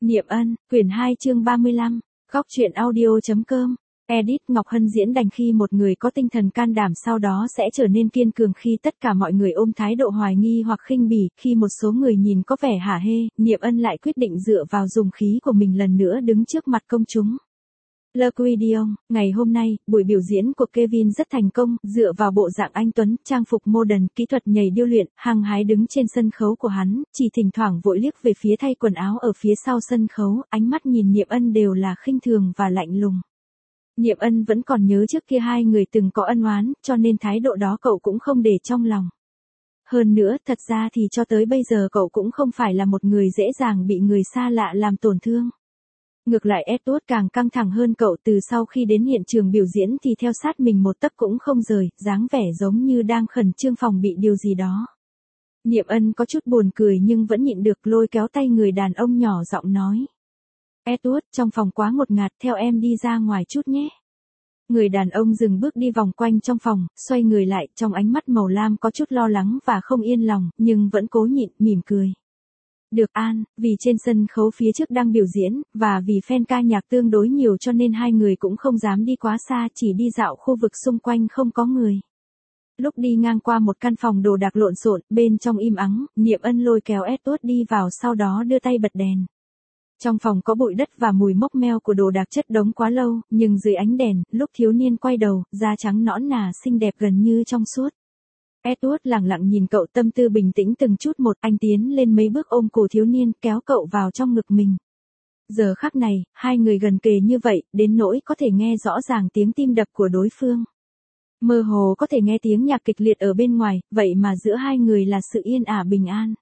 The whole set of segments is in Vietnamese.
Niệm Ân, quyển 2 chương 35, góc truyện audio.com. Edit Ngọc Hân diễn đành khi một người có tinh thần can đảm sau đó sẽ trở nên kiên cường khi tất cả mọi người ôm thái độ hoài nghi hoặc khinh bỉ, khi một số người nhìn có vẻ hả hê, Niệm Ân lại quyết định dựa vào dùng khí của mình lần nữa đứng trước mặt công chúng. Le Quiddion, ngày hôm nay, buổi biểu diễn của Kevin rất thành công, dựa vào bộ dạng anh tuấn, trang phục modern, kỹ thuật nhảy điêu luyện, hăng hái đứng trên sân khấu của hắn, chỉ thỉnh thoảng vội liếc về phía thay quần áo ở phía sau sân khấu, ánh mắt nhìn Niệm Ân đều là khinh thường và lạnh lùng. Niệm Ân vẫn còn nhớ trước kia hai người từng có ân oán, cho nên thái độ đó cậu cũng không để trong lòng. Hơn nữa, thật ra thì cho tới bây giờ cậu cũng không phải là một người dễ dàng bị người xa lạ làm tổn thương. Ngược lại Edward càng căng thẳng hơn cậu, từ sau khi đến hiện trường biểu diễn thì theo sát mình một tấc cũng không rời, dáng vẻ giống như đang khẩn trương phòng bị điều gì đó. Niệm Ân có chút buồn cười nhưng vẫn nhịn được, lôi kéo tay người đàn ông nhỏ giọng nói. Edward, trong phòng quá ngột ngạt, theo em đi ra ngoài chút nhé. Người đàn ông dừng bước đi vòng quanh trong phòng, xoay người lại, trong ánh mắt màu lam có chút lo lắng và không yên lòng, nhưng vẫn cố nhịn, mỉm cười. Được An, vì trên sân khấu phía trước đang biểu diễn, và vì fan ca nhạc tương đối nhiều cho nên hai người cũng không dám đi quá xa, chỉ đi dạo khu vực xung quanh không có người. Lúc đi ngang qua một căn phòng đồ đạc lộn xộn, bên trong im ắng, Niệm Ân lôi kéo Edward đi vào, sau đó đưa tay bật đèn. Trong phòng có bụi đất và mùi mốc meo của đồ đạc chất đống quá lâu, nhưng dưới ánh đèn, lúc thiếu niên quay đầu, da trắng nõn nà xinh đẹp gần như trong suốt. Edward lặng lặng nhìn cậu, tâm tư bình tĩnh từng chút một, anh tiến lên mấy bước ôm cổ thiếu niên, kéo cậu vào trong ngực mình. Giờ khắc này, hai người gần kề như vậy, đến nỗi có thể nghe rõ ràng tiếng tim đập của đối phương. Mơ hồ có thể nghe tiếng nhạc kịch liệt ở bên ngoài, vậy mà giữa hai người là sự yên ả bình an.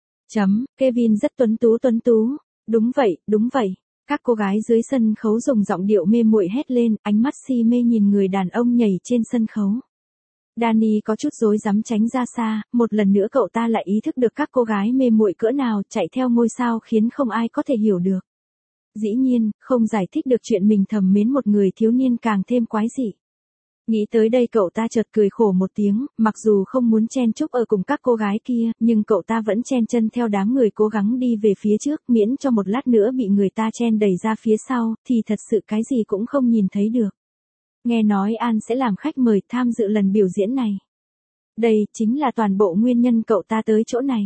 Kevin rất tuấn tú. Đúng vậy. Các cô gái dưới sân khấu dùng giọng điệu mê muội hét lên, ánh mắt si mê nhìn người đàn ông nhảy trên sân khấu. Danny có chút rối rắm tránh ra xa, một lần nữa cậu ta lại ý thức được các cô gái mê muội cỡ nào, chạy theo ngôi sao khiến không ai có thể hiểu được. Dĩ nhiên, không giải thích được chuyện mình thầm mến một người thiếu niên càng thêm quái dị. Nghĩ tới đây cậu ta chợt cười khổ một tiếng, mặc dù không muốn chen chúc ở cùng các cô gái kia, nhưng cậu ta vẫn chen chân theo đám người cố gắng đi về phía trước, miễn cho một lát nữa bị người ta chen đẩy ra phía sau, thì thật sự cái gì cũng không nhìn thấy được. Nghe nói An sẽ làm khách mời tham dự lần biểu diễn này. Đây chính là toàn bộ nguyên nhân cậu ta tới chỗ này.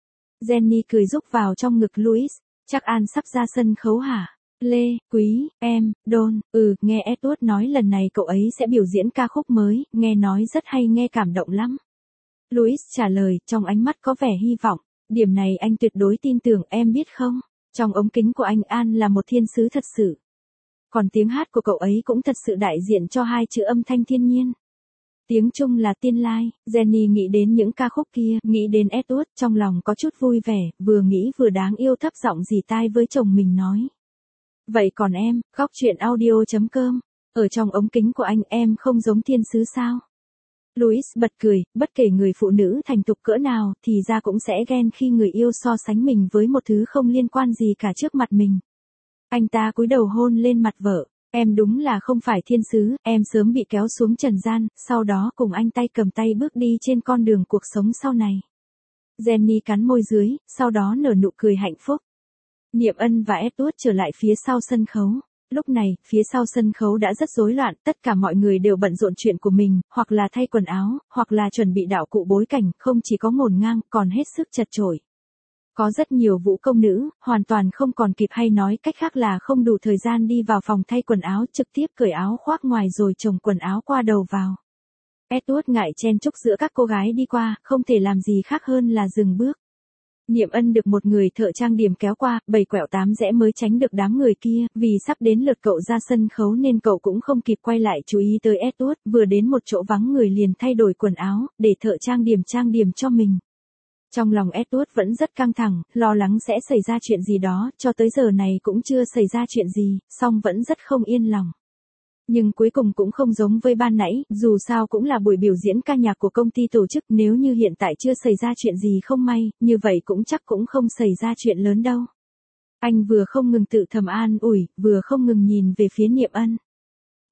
Jenny cười rúc vào trong ngực Louis, chắc An sắp ra sân khấu hả? Lê, Quý, em, Don, nghe Edward nói lần này cậu ấy sẽ biểu diễn ca khúc mới, nghe nói rất hay, nghe cảm động lắm. Louis trả lời, trong ánh mắt có vẻ hy vọng, điểm này anh tuyệt đối tin tưởng, em biết không? Trong ống kính của anh An là một thiên sứ thật sự. Còn tiếng hát của cậu ấy cũng thật sự đại diện cho hai chữ âm thanh thiên nhiên. Tiếng Trung là tiên lai. Jenny nghĩ đến những ca khúc kia, nghĩ đến Edward, trong lòng có chút vui vẻ, vừa nghĩ vừa đáng yêu, thấp giọng rỉ tai với chồng mình nói. Vậy còn em, góc truyện audio.com, ở trong ống kính của anh em không giống thiên sứ sao? Louis bật cười, bất kể người phụ nữ thành thục cỡ nào thì ra cũng sẽ ghen khi người yêu so sánh mình với một thứ không liên quan gì cả trước mặt mình. Anh ta cúi đầu hôn lên mặt vợ, em đúng là không phải thiên sứ, em sớm bị kéo xuống trần gian, sau đó cùng anh tay cầm tay bước đi trên con đường cuộc sống sau này. Jenny cắn môi dưới, sau đó nở nụ cười hạnh phúc. Niệm Ân và Edward trở lại phía sau sân khấu. Lúc này, phía sau sân khấu đã rất rối loạn, tất cả mọi người đều bận rộn chuyện của mình, hoặc là thay quần áo, hoặc là chuẩn bị đạo cụ bối cảnh, không chỉ có ngổn ngang, còn hết sức chật chội. Có rất nhiều vũ công nữ, hoàn toàn không còn kịp, hay nói cách khác là không đủ thời gian đi vào phòng thay quần áo, trực tiếp cởi áo khoác ngoài rồi chồng quần áo qua đầu vào. Edward ngại chen chúc giữa các cô gái đi qua, không thể làm gì khác hơn là dừng bước. Niệm Ân được một người thợ trang điểm kéo qua, 7 quẹo 8 rẽ mới tránh được đám người kia, vì sắp đến lượt cậu ra sân khấu nên cậu cũng không kịp quay lại chú ý tới Edward, vừa đến một chỗ vắng người liền thay đổi quần áo, để thợ trang điểm cho mình. Trong lòng Edward vẫn rất căng thẳng, lo lắng sẽ xảy ra chuyện gì đó, cho tới giờ này cũng chưa xảy ra chuyện gì, song vẫn rất không yên lòng. Nhưng cuối cùng cũng không giống với ban nãy, dù sao cũng là buổi biểu diễn ca nhạc của công ty tổ chức, nếu như hiện tại chưa xảy ra chuyện gì không may, như vậy cũng chắc cũng không xảy ra chuyện lớn đâu. Anh vừa không ngừng tự thầm an ủi, vừa không ngừng nhìn về phía Niệm Ân.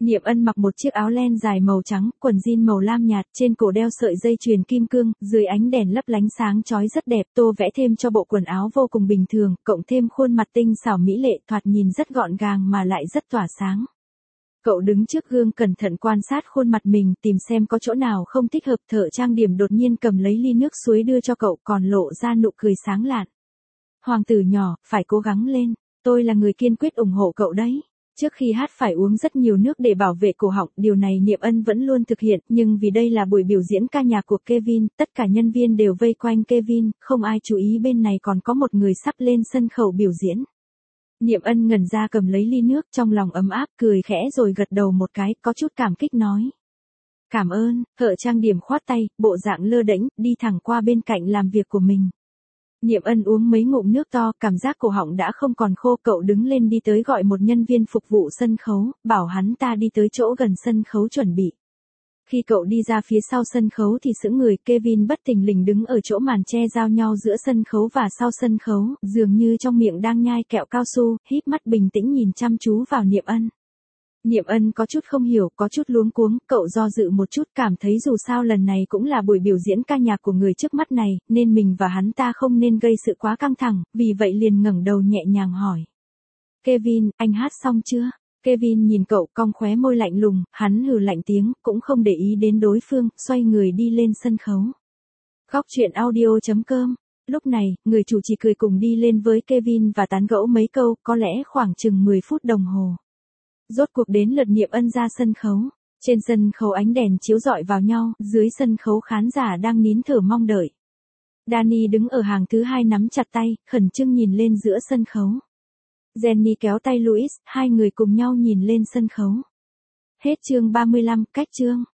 Niệm Ân mặc một chiếc áo len dài màu trắng, quần jean màu lam nhạt, trên cổ đeo sợi dây chuyền kim cương, dưới ánh đèn lấp lánh sáng chói rất đẹp, tô vẽ thêm cho bộ quần áo vô cùng bình thường, cộng thêm khuôn mặt tinh xảo mỹ lệ, thoạt nhìn rất gọn gàng mà lại rất tỏa sáng. Cậu đứng trước gương cẩn thận quan sát khuôn mặt mình, tìm xem có chỗ nào không thích hợp. Thợ trang điểm đột nhiên cầm lấy ly nước suối đưa cho cậu, còn lộ ra nụ cười sáng lạn. Hoàng tử nhỏ, phải cố gắng lên, tôi là người kiên quyết ủng hộ cậu đấy. Trước khi hát phải uống rất nhiều nước để bảo vệ cổ họng, điều này Niệm Ân vẫn luôn thực hiện, nhưng vì đây là buổi biểu diễn ca nhạc của Kevin, tất cả nhân viên đều vây quanh Kevin, không ai chú ý bên này còn có một người sắp lên sân khấu biểu diễn. Niệm Ân ngẩn ra cầm lấy ly nước, trong lòng ấm áp, cười khẽ rồi gật đầu một cái, có chút cảm kích nói. Cảm ơn. Thợ trang điểm khoát tay, bộ dạng lơ đễnh, đi thẳng qua bên cạnh làm việc của mình. Niệm Ân uống mấy ngụm nước to, cảm giác cổ họng đã không còn khô, cậu đứng lên đi tới gọi một nhân viên phục vụ sân khấu, bảo hắn ta đi tới chỗ gần sân khấu chuẩn bị. Khi cậu đi ra phía sau sân khấu thì sững người, Kevin bất thình lình đứng ở chỗ màn che giao nhau giữa sân khấu và sau sân khấu, dường như trong miệng đang nhai kẹo cao su, híp mắt bình tĩnh nhìn chăm chú vào Niệm Ân. Niệm Ân có chút không hiểu, có chút luống cuống, cậu do dự một chút, cảm thấy dù sao lần này cũng là buổi biểu diễn ca nhạc của người trước mắt này, nên mình và hắn ta không nên gây sự quá căng thẳng, vì vậy liền ngẩng đầu nhẹ nhàng hỏi. Kevin, anh hát xong chưa? Kevin nhìn cậu, cong khóe môi lạnh lùng, hắn hừ lạnh tiếng, cũng không để ý đến đối phương, xoay người đi lên sân khấu. Góc truyện audio.com. Lúc này, người chủ chỉ cười cùng đi lên với Kevin và tán gẫu mấy câu, có lẽ khoảng chừng 10 phút đồng hồ. Rốt cuộc đến lượt Niệm Ân ra sân khấu. Trên sân khấu ánh đèn chiếu rọi vào nhau, dưới sân khấu khán giả đang nín thở mong đợi. Danny đứng ở hàng thứ 2 nắm chặt tay, khẩn trương nhìn lên giữa sân khấu. Jenny kéo tay Louis, hai người cùng nhau nhìn lên sân khấu. Hết chương 35, cách chương.